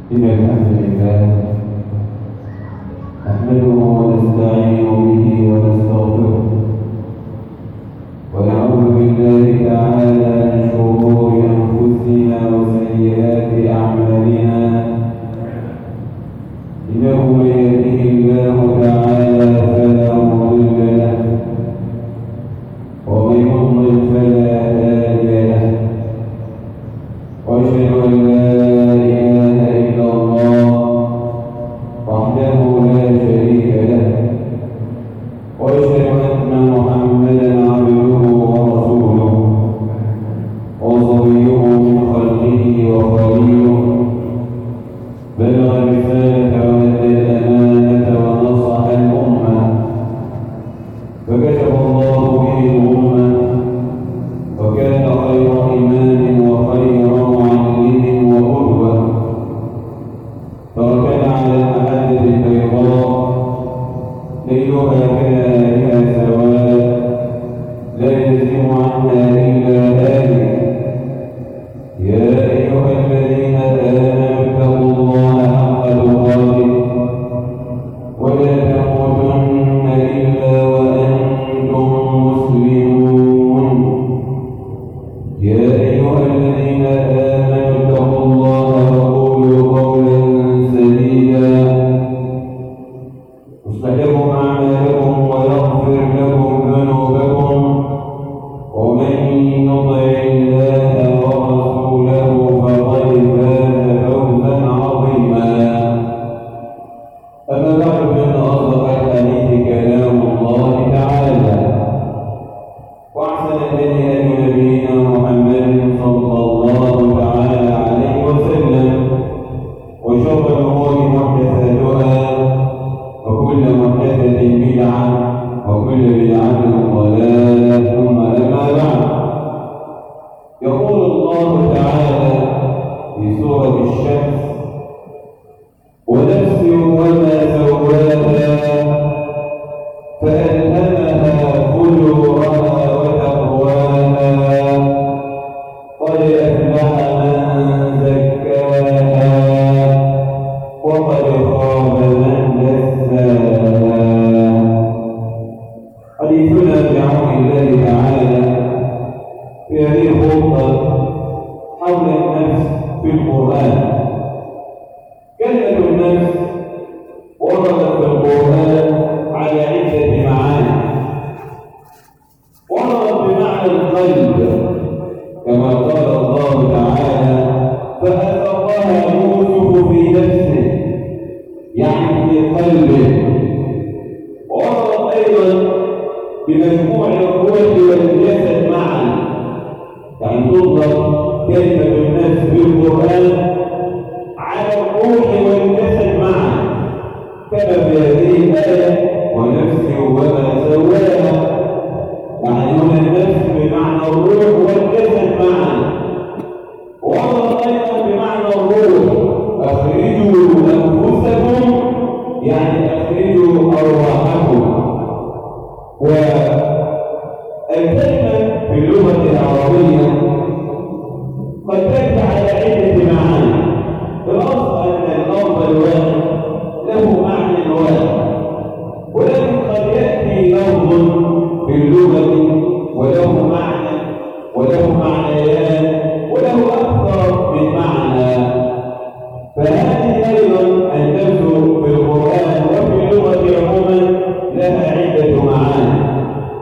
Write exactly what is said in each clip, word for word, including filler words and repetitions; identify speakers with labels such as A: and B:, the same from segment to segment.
A: إن الحمد لله نحمده ونستعين به ونستغفره ونعوذ بالله تعالى من شرور أنفسنا وسيئات أعمالنا إنه من يهده الله تعالى فلا مضل له ومن يضلل فلا هادي له وأشهد أن لا إله إلا الله وحده لا شريك له وأشهد أن محمدا عبده ورسوله وصفيه من خلقه وخليله بلغ الرسالة وأدى الأمانة ونصح الأمة فكشف الله به الأمة وكان خير إمام وخير معلم وقدوة تركنا على المحجة البيضاء ليلها كنهارها سواء لا يزيغ عنها إلا هالك يا أيها الذين آمنوا اتقوا الله حق تقاته ولا تموتن إلا وأنتم مسلمون يا أيها الذين آمنوا اتقوا الله وقولوا قولا سديدا يصلح لكم أعمالكم ويغفر لكم ذنوبكم ومن يطع الله ورسوله فقد فاز فوزا عظيما أما بعد فإن أصدق الحديث كلام الله تعالى وأحسن الهدي هدي نبينا محمد صلى الله تعالى عليه وسلم وشر الأمور محدثاتها وكل محدثة بدعة وكل بدعة ضلالة ثم أما بعد يقول الله تعالى في سورة الشمس ونفس وما سواها فألهمها فجورها وتقواها قد أفلح من زكاها وقد خاب من دساها. حديثنا بعون الله تعالى في هذه الخطبة حول النفس في القرآن. كلمة النفس وردت في القرآن على عدة معاني. وردت بمعنى القلب كما قال الله تعالى فألقاها يوسف في نفسه يعني في قلبه. وردت أيضا بمجموع القوة والجسد معا يعني تطلق كلمة النفس في القرآن على الروح والجسد معا كما في هذه الآية ونفس وما سواها يعني هنا النفس بمعنى الروح والجسد معا. وردت أيضا بمعنى الروح أخرجوا أنفسكم يعني أخرجوا أرواحكم. والكلمة في اللغة العربية قد تأتي على عدة معاني. الأصل أن اللفظ الواحد له معنى واحد ولكن قد يأتي لفظ في اللغة وله معنى وله معنيان وله أكثر من معنى. فهذه أيضا النفس في القرآن وفي اللغة عموما لها عدة معاني.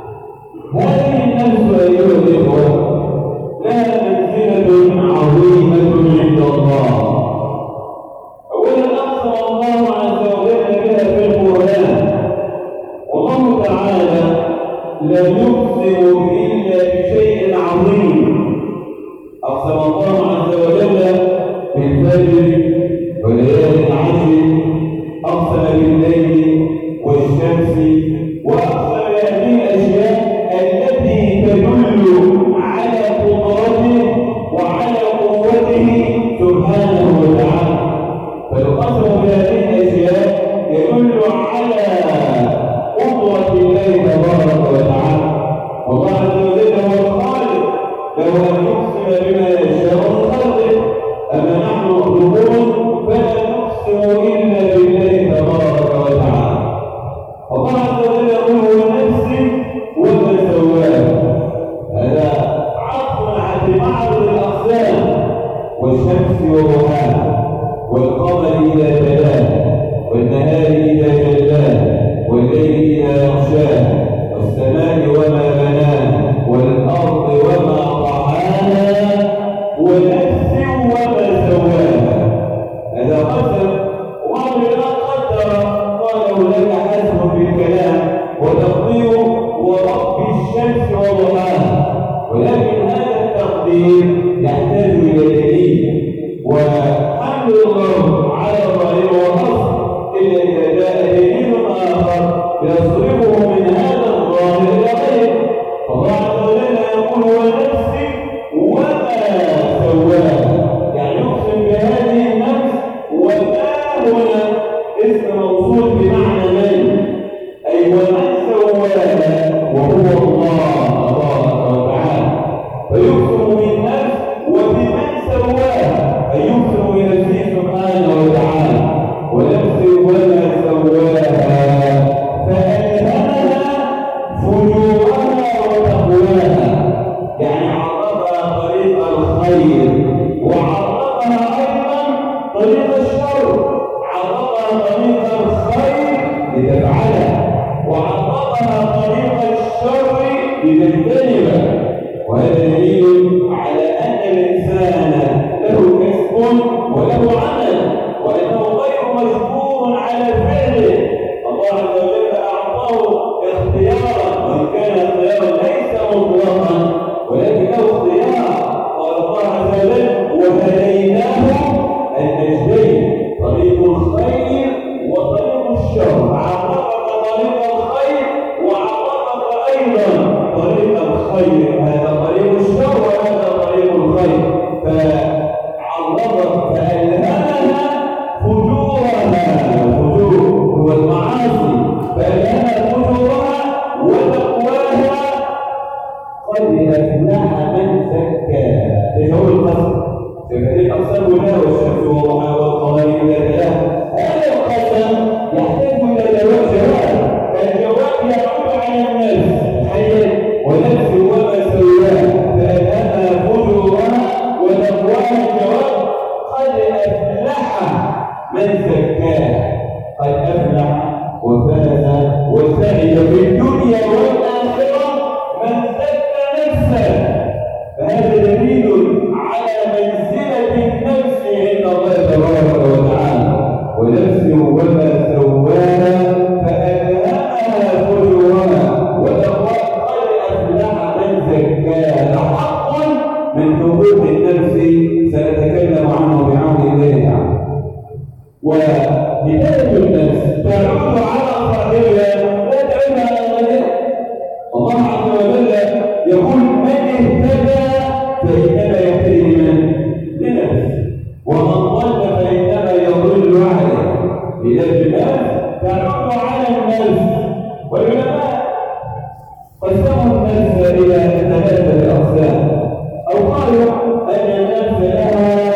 A: والشمس وضحاها والقمر إذا تلاها والنهار إذا جلاها والليل إذا يغشاها والسماء وما بناها والأرض وما طحاها ونفس وما سواها. هذا قسم ومن لا قدر قال لك حسب في الكلام وتقدير ورب الشمس وضحاها، ولكن هذا التقدير يحتاج إلى دليل وحمل الله على ظاهره ونص إلا إذا جاء دليل آخر يصرفه من هذا الظاهر إلى غيره. فالله عز وجل يقول ونفس وما سواها، يعني يقسم بهذه النفس. وما هنا اسم موصول بمعنى من، أي ومن سواها وهو الله تبارك وتعالى، فيقسم بالنفس وبمن سواها، أي يقسم بنفسه سبحانه وتعالى. ونفس وما سواها فألهمها فجورها وتقواها، يعني عرفها طريق الخير وعرفها أيضا طريق الشر. عرفها طريق الخير لتفعلها وعرفها طريق الشر لتجتنبه. وهذا دليل على أن الإنسان له كسب وله عمل وأنه غير مجبور على فعله. الله عز وجل أعطاه اختيارا، وإن كان اختيارا ليس مطلقا ولكن له اختيار. قال الله عز وجل وهديناه النجدين، طريق الخير وطريق الشر. عرفك طريق الخير وعرفك أيضا طريق الخير، هذا طريق الشر وهذا طريق الخير. فعرفك فألهمها فجورها، الفجور هو المعاصي، فألهمها فجورها وتقواها. قد أفلح من زكاها. ليس هو القسم فكذلك أقسم له والشمس وضحاها والقمر إذا تلاها. هذا القسم يحتاج إلى جواب. الجواب يعود على النفس حيا ونفس وما سواها فألهمها فجورها وتقواها. الجواب قد أفلح من زكاها، قد أفلح وفاز وسعد في الدنيا والآخرة من زكى نفسه. فهذا دليل على منزلة النفس عند الله تبارك وتعالى. ونفس وما سواها فألهمها فجورها وتقواها قد أفلح من زكاها. حق من حقوق النفس سنتكلم عنه بعون الله تعالى. وهداية النفس تعود على صاحبها لا تعود على غيرها. الله عز وجل يقول من اهتدى فإنما يهتدي لمن؟ لنفسه، ومن ضل فإنما يضل عليه. إذا النفس تعود على النفس. والعلماء قسموا النفس إلى ثلاثة أقسام، أو قالوا أن النفس لها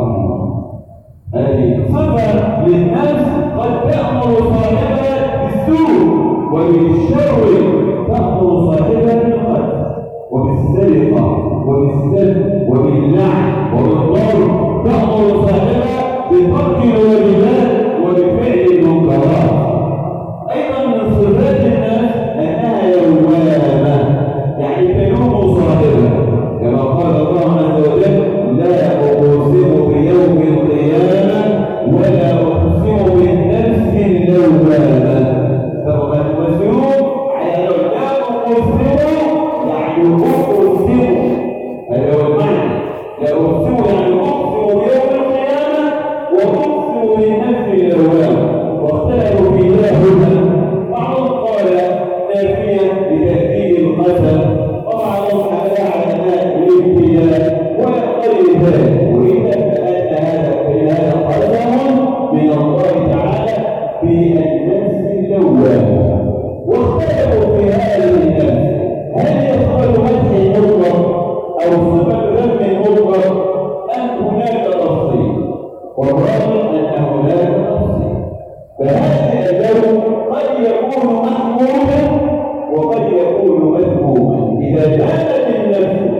A: الله. هذه صفة للنفس قد تأمر صاحبها بالسوء وبالشر، تأمر صاحبها بالخير وبالسرقة وبالسلب وباللعن وبالضرب، تأمر صاحبها بترك الواجبات وبفعل المنكرات. أيضا من صفات الناس أنها لوامة، يعني تلوم صاحبها، كما قال الله عز وجل: لا أقسم بيوم القيامة ولا أقسم بالنفس اللوامة. فما المسلوب على لو لا أقسم يعني أقسم، هذا هو المعنى. لا أقسم يعني أقسم بيوم القيامة وأقسم بالنفس اللوامة. واختلفوا في ذلك، بعضهم قال نافيا لتأكيد القسم، وبعضهم حملها على أنها الابتلاء وغير ذلك. وإذا فأن هذا هذا قسم من الله تعالى بالنفس اللوامة. واختلفوا في هذه النفس، هل يقبل مدح مطلق أو صفة ذم مطلق أم هناك تفصيل؟ والراجح أن هناك تفصيل. فهذا اللون قد يكون محمودا وقد يكون مذموما إذا كانت النفس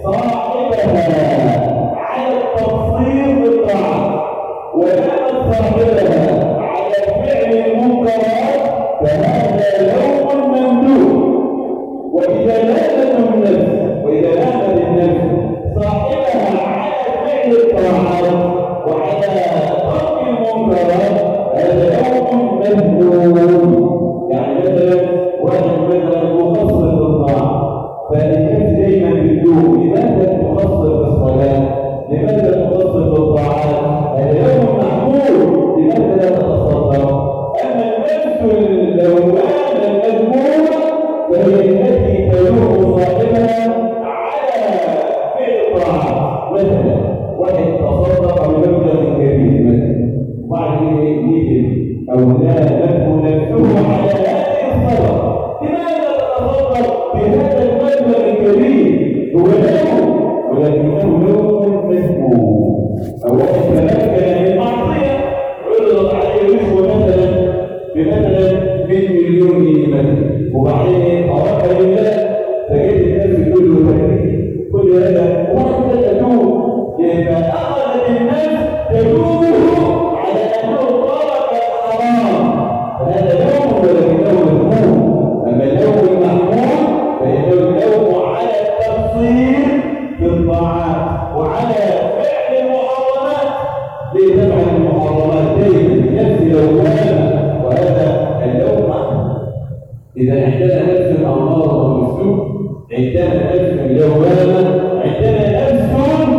A: صاحبها على التقصير بالطاعة ولامت صاحبها على فعل المنكرات، فهذا لوم ممدوح. وإذا لامت النفس وإذا لامت النفس صاحبها على فعل الطاعات وعلى ترك المنكرات، هذا لوم مذموم. يعني مثلا واحد مثلا مقصر في الطاعة، فالنفس دايما بتلوم: لماذا تقصر في الصلاة؟ لماذا تقصر في الطاعات؟ هذا لوم محمود: لماذا لا تتصدق؟ أما النفس اللوامة المذمومة فهي التي تلوم صاحبها على فعل الطاعات. مثلا واحد تصدق بمبلغ كبير مثلا، وبعد يجي أو لا تكون نفسه على هذه الصلاة، لماذا تتصدق بهذا المبلغ الكبير؟ هو لوم، ولكنه لوم مذموم. أو واحد تمكن من معصية عرضت عليه رشوة مثلا بمثلا مئة مليون جنيه مثلا، وبعدين أراد لله، فجد الناس يقول له تكليف كل هذا واحد تتوب، لأن أخذت الناس تلومه على أنه ترك الحرام، فهذا لوم ولكنه مذموم. أما اللوم المحمود فإنه اللوم على التقصير في الطاعات وعلى فعل المحرمات. لتفعل المحرمات دائما نفس لوامة، وهذا اللوم محمود. إذا عندنا نفس الأمارة والسوء، عندنا نفس اللوامة، عندنا نفس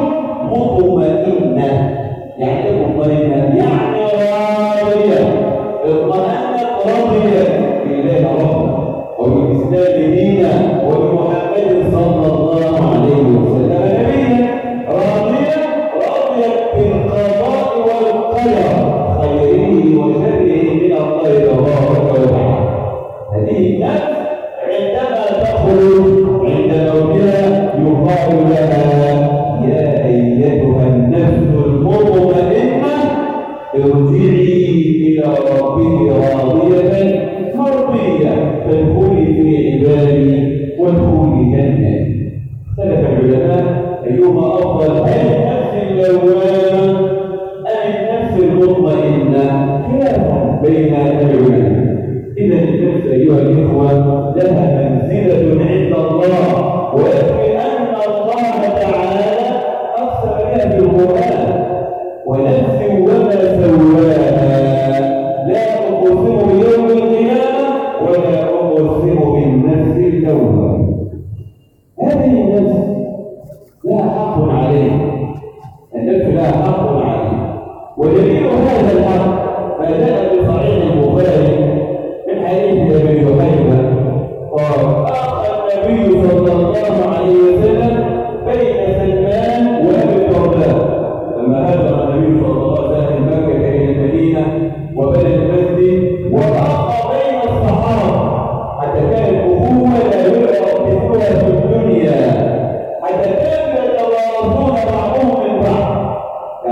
A: مطمئنة. يعني مطمئنة يعني راضية، اطمأنت راضية بالله ربا وبالإسلام دينا وبمحمد صلى الله عليه وسلم نبيا، راضية راضية بالقضاء والقدر خيره وشره من الله تبارك وتعالى. هذه النفس عندما تخرج عند موتها يقال لها: يا أيتها النفس المطمئنة ارجعي إلى ربك راضية مرضية فادخلي في عبادي وادخلي جنتي. اختلف العلماء أيهما أفضل، هل النفس اللوامة أم النفس المطمئنة؟ خلاف بين العلماء. إذا النفس أيها الإخوة لها منزلة عند الله، ويكفي أن الله تعالى أقسم بها في القرآن: ونفس وما سواها لا أقسم بيوم القيامة ولا أقسم بالنفس اللوامة. هذه النفس لها حق عليه، النفس لها حق عليه. ودليل هذا الحق ما جاء في صحيح البخاري من حديث أبي جحيفة قال: أخذ النبي صلى الله عليه وسلم بين سلمان وأبي الدرداء لما هاجر النبي صلى الله عليه وسلم من مكة إلى المدينة وبنى المسجد، وبقى بين الصحابة حتى كانت أخوة لا يعرف مثلها في الدنيا، حتى كانوا يتوارثون بعضهم من بعض. يعني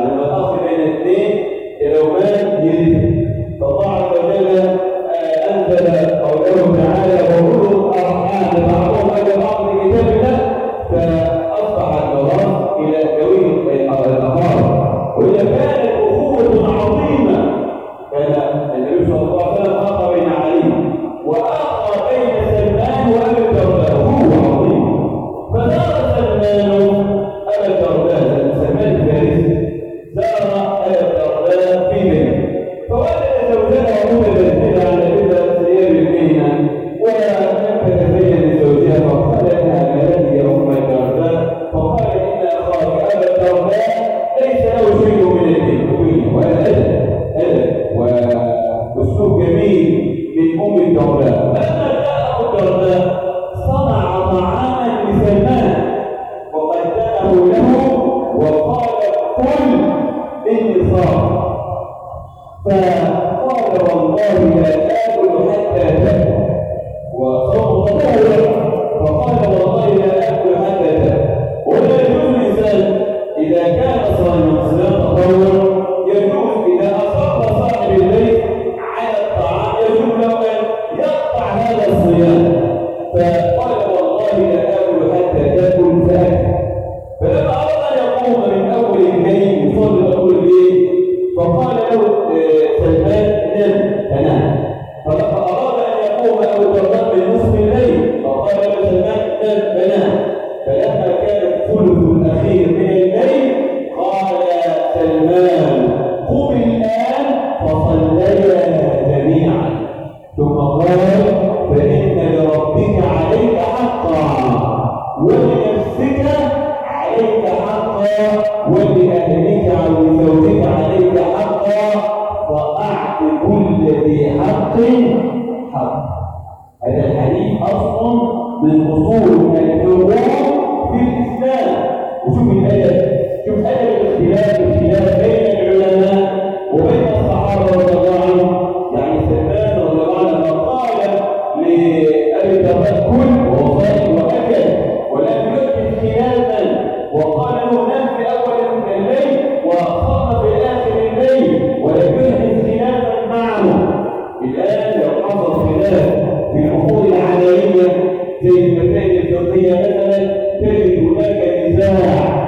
A: الوصف بين الاثنين لو مات يرث. فالله عز وجل انزل قوله تعالى وأولو الارحام بعضهم اولى بعض في كتاب الله، فاصبح الميراث الى ذوي الاقارب. واذا كانت اخوه عظيمه كان النبي صلى الله عليه وسلم اخى بين علي واخى بين سلمان وابي الدرداء هو عظيم، فزار سلمان ابا الدرداء، سلمان الفارسي زار ابا الدرداء في بيته، فوجد زوجته متبذله على كذا ثياب المهنه ولم تتزين لزوجها، فقال لها ما لك يا ام الدرداء؟ فقال ان اخاك ابا الدرداء ليس له شيء من الدين ولا ادب ادب واسلوب جميل من ام الدرداء. فلما جاء ابو الدرداء صنع طعاما لسلمان وقدمه له وقال كل اني صائم، فقال والله لا آكل حتى تأكل، وصوم تطوع، فقال والله لا آكل حتى تأكل. ولا يجوز الإنسان إذا كان صائما صيام تطوع يجوز إذا أصر صاحب البيت على الطعام يجوز له أن يقطع هذا الصيام، فقال والله لا آكل حتى تأكل فأكل. فلما أراد أن يقوم من أول الليل يصلي أول الليل فقال له سلمان نم فنام، فلما أراد أن يقوم أبو الدرداء من نصف الليل فقال له سلمان نم فنام، فلما كان الثلث الأخير من الليل قال سلمان قم الآن فصليا جميعا، ثم قال فإن لربك عليك حقا ولنفسك عليك حقا ولأهلك أو لزوجك عليك حقا فأعط كل ذي حق حق. هذا الحديث أصل من أصول الحقوق في الإسلام. وشوف الأدب، شوف أدب الاختلاف الخلاف بين العلماء وبين الصحابة رضي الله عنهم. يعني سلمان رضي الله عنه قال لأبي الدرداء كل وهو صائم وأكل ولم يحدث خلافا، وقال له نام في أول الليل وصام في آخر الليل ولم يحدث خلافا معه. الآن لو حصل خلاف في الأمور العملية زي المسائل الفقهية مثلا تجد هناك نزاع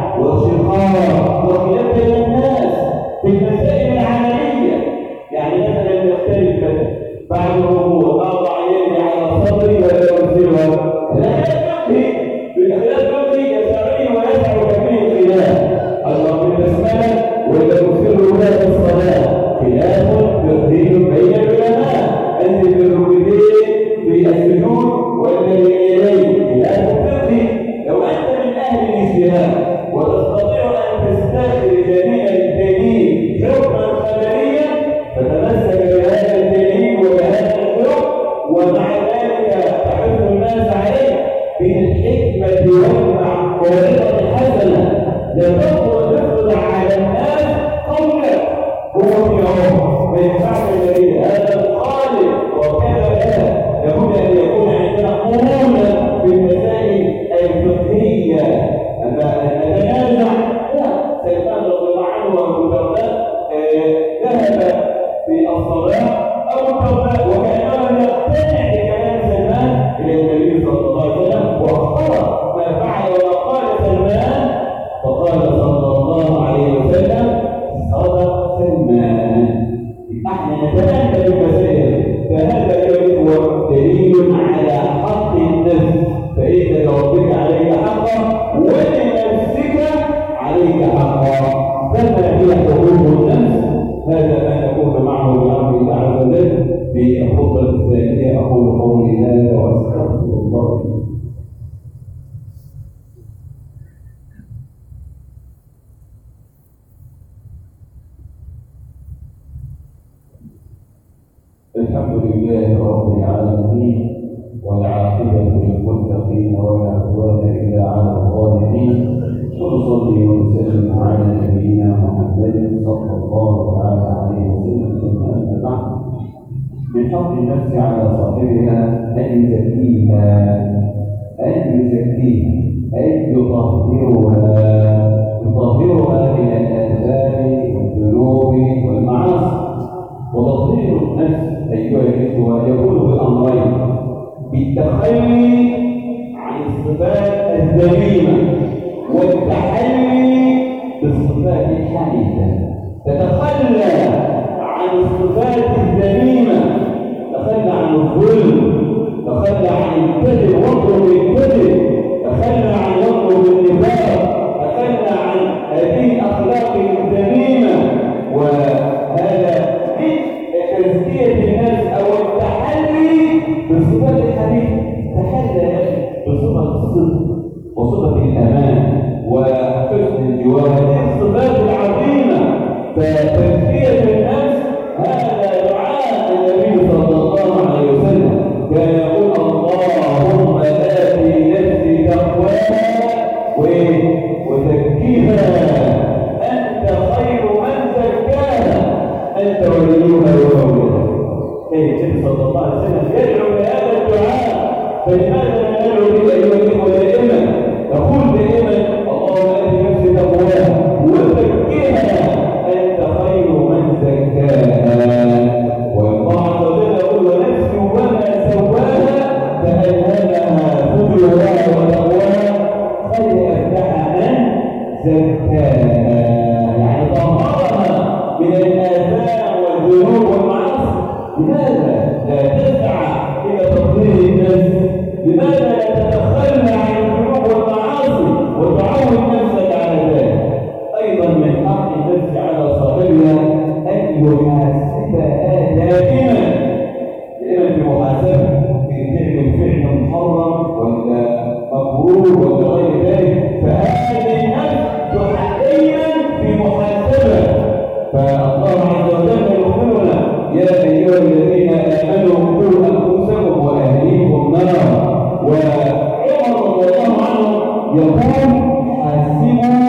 A: وشقاق وخلاف بين الناس في المسائل العملية. يعني مثلا نختلف بعد الركوع أضع يدي على صدري ولا أرسلها، لا يكفي بالخلاف الفقهي يسعني ويسع كثير الخلاف. الله بالبسملة ولا أرسله لا في الصلاة خلاف فقهي بين العلماء. أنزل بالركبتين في السجود ولا باليدين خلاف فقهي. لو أنت من أهل الاجتهاد وتستطيع أن تستخرج من الدليل حكما خبريا فتمسك بهذا الدليل وبهذا الحكم، ومع ذلك تحث الناس عليه بالحكمة والموعظة الحسنة. لا تفرض على الناس قولك هو في عمر ما ينفعش الدليل هذا مخالف وكذا كذا. لابد أن يكون عندنا مرونة في المسائل الفقهية. أما نتنازع لا. سلمان رضي الله عنه وأبو الدرداء ذهب في الصلاة أبو الدرداء وكأنه يقتنع بكلام سلمان إلى النبي صلى الله عليه وسلم واختار ما فعل وما قال سلمان، فقال صلى الله عليه وسلم صدق سلمان. احنا نتأكد بالمسائل، فهذا هو دليل على حق النفس، فإن لربك عليك حقا ولنفسك عليك حقا. فما هي حقوق النفس؟ هذا ما نقول معه بعون الله عز وجل في الخطبة الثانية. أقول قولي هذا وأستغفر الله. الحمد لله رب العالمين والعاقبة للمتقين ولا عدوان إلا على الظالمين، ونصلي ونسلم على نبينا محمد صلى الله عليه وسلم. ثم أما بعد، من حق النفس على صاحبها أن يزكيها أن يزكيها أن يطهرها يطهرها من الآثام الإخوة يكون بأمرين: بالتخلي عن الصفات الذميمة والتحلي بالصفات الحميدة. تتخلى عن الصفات الذميمة، تخلى عن الظلم، تخلى عن الكذب واطلب الكذب، تخلى عن واطلب النفاق، تخلى عن هذه الأخلاق الذميمة. وهذا من تزكية الناس أو التحلي بالصفات الحميدة. تحلى بصفة الصدق وصفة الأمان وحسن الجوار، هذه الصفات العظيمة. فتزكية النفس هذا دعاء النبي صلى الله عليه وسلم، كان يقول: اللهم آت نفسي تقواها وزكيها أنت خير من زكاها أنت وليها ومولاها. النبي صلى الله عليه وسلم يدعو بهذا الدعاء. فلماذا ندعو به أيها الإخوة دائما؟ نقول دائما: اللهم آت نفسي تقواها وزكيها أنت خير من زكاها. والله عز وجل يقول: ونفسي وما سواها فألهمها فجورها وتقواها قد أفلح من زكاها. يعني طهرها من الآثام والذنوب والمعاصي. لماذا لا تسعى إلى تطهير النفس؟ لماذا لا تتخلى عن الذنوب والمعاصي وتعود نفسك على ذلك؟ أيضا من حق النفس على صاحبها أن يحاسبها دائما، دائما في محاسبة، إن تعمل فعل محرم ولا مكروه ولا غير ذلك، فهذه النفس دائما في محاسبة. فالله عز وجل يخبرنا: يا أيها الذين آمنوا قوا أنفسكم وأهليكم نارا. وعمر رضي الله عنه يقول: حاسبوا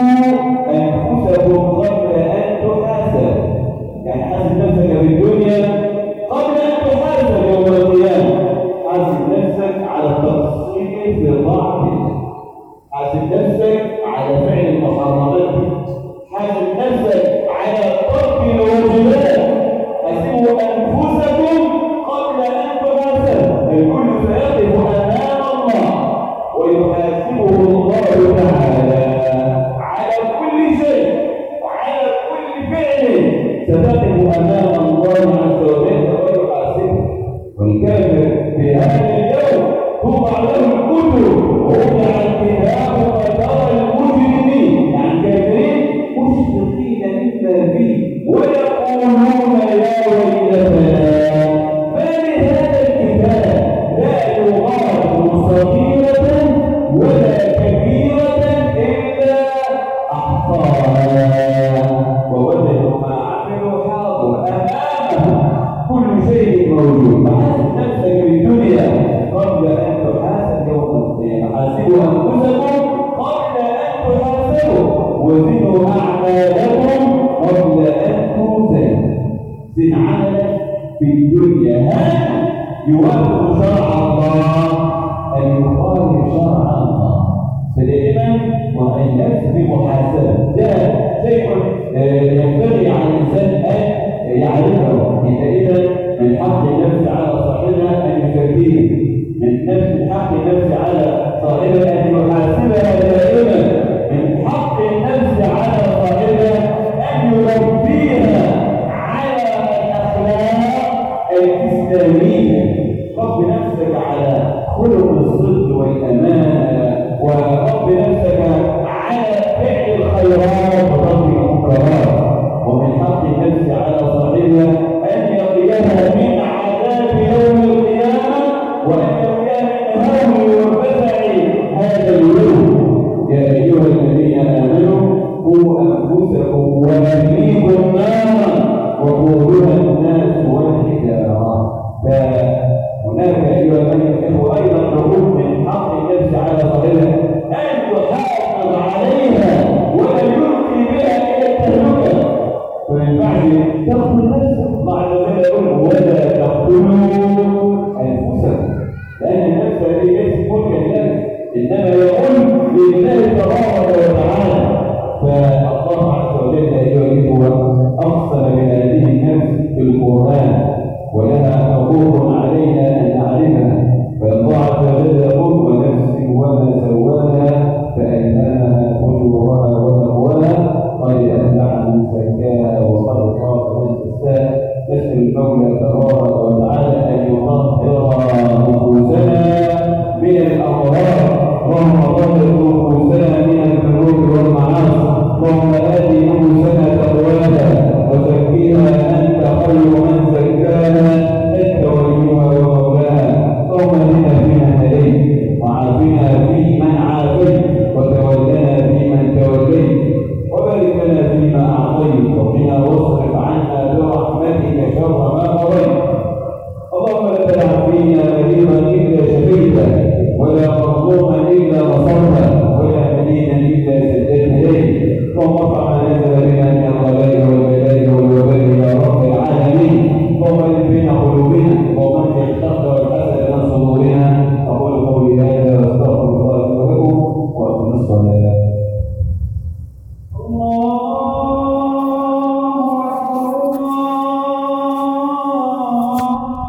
A: أنفسكم قبل أن تحاسب. يعني حاسب نفسك في الدنيا قبل أن تحاسب يوم القيامة. حاسب نفسك على التقصير في الطاعة، حاسب نفسك على فعل المحرمات، حاسب نفسك على ترك الواجبات. حاسبوا أنفسكم قبل أن تحاسب. الكل سيقف أمام الله ويحاسبه الله تعالى على كل شيء وعلى كل فعل. ستقف أمام الله عز وجل ويحاسبه. والكافر في هذا اليوم توضع له الكتب ووضع الكتاب فترى المجرمين، يعني الكافرين، مشفقين مما فيه ويقولون: يا ويلتنا ما لهذا الكتاب لا يغادر صغيرة ولا كبيرة إلا أحصاها ووجدوا ما عملوا حاضر أمامهم، كل شيء موجود. فحاسب نفسك في الدنيا قبل أن تحاسب يوم القيامة. حاسبوا أنفسكم قبل أن تحاسبوا وزنوا أعمالكم قبل أن توزنوا. زن عملك في الدنيا هل يوافق شرع الله أن يخالف شرع الله؟ فدائما والنفس بمحاسبة ده شيء ينبغي على الإنسان أن يعرفه. دائما من حق النفس على صاحبها أن يزكيه، من نفس حق النفس على صاحبها أن يحاسبها دائما، من حق النفس على صاحبها أن يربيها على الأخلاق الإسلامية. رب نفسك على خلق الصدق والأمانة، ورب نفسك على فعل الخيرات وترك المنكرات. ومن حق النفس على صاحبها أن يقيها من عذاب يوم القيامة وأن يقيها من هول وفزع هذا اليوم. يا أيها الذين آمنوا قوا أنفسكم وأهليكم نارا وقودها الناس والحجارة. فهناك أيها الإخوة أيضا حقوق من حق النفس على صاحبها أن يحافظ عليها ولا يلقي بها إلى التهلكة. فمن بعد تقتل نفسك، الله عز وجل يقول: ولا تقتلوا أنفسكم، لأن النفس هذه ليست ملكا لك، إنما يقول لله تبارك وتعالى. فالله عز وجل أيها الإخوة أقسم بهذه النفس في القرآن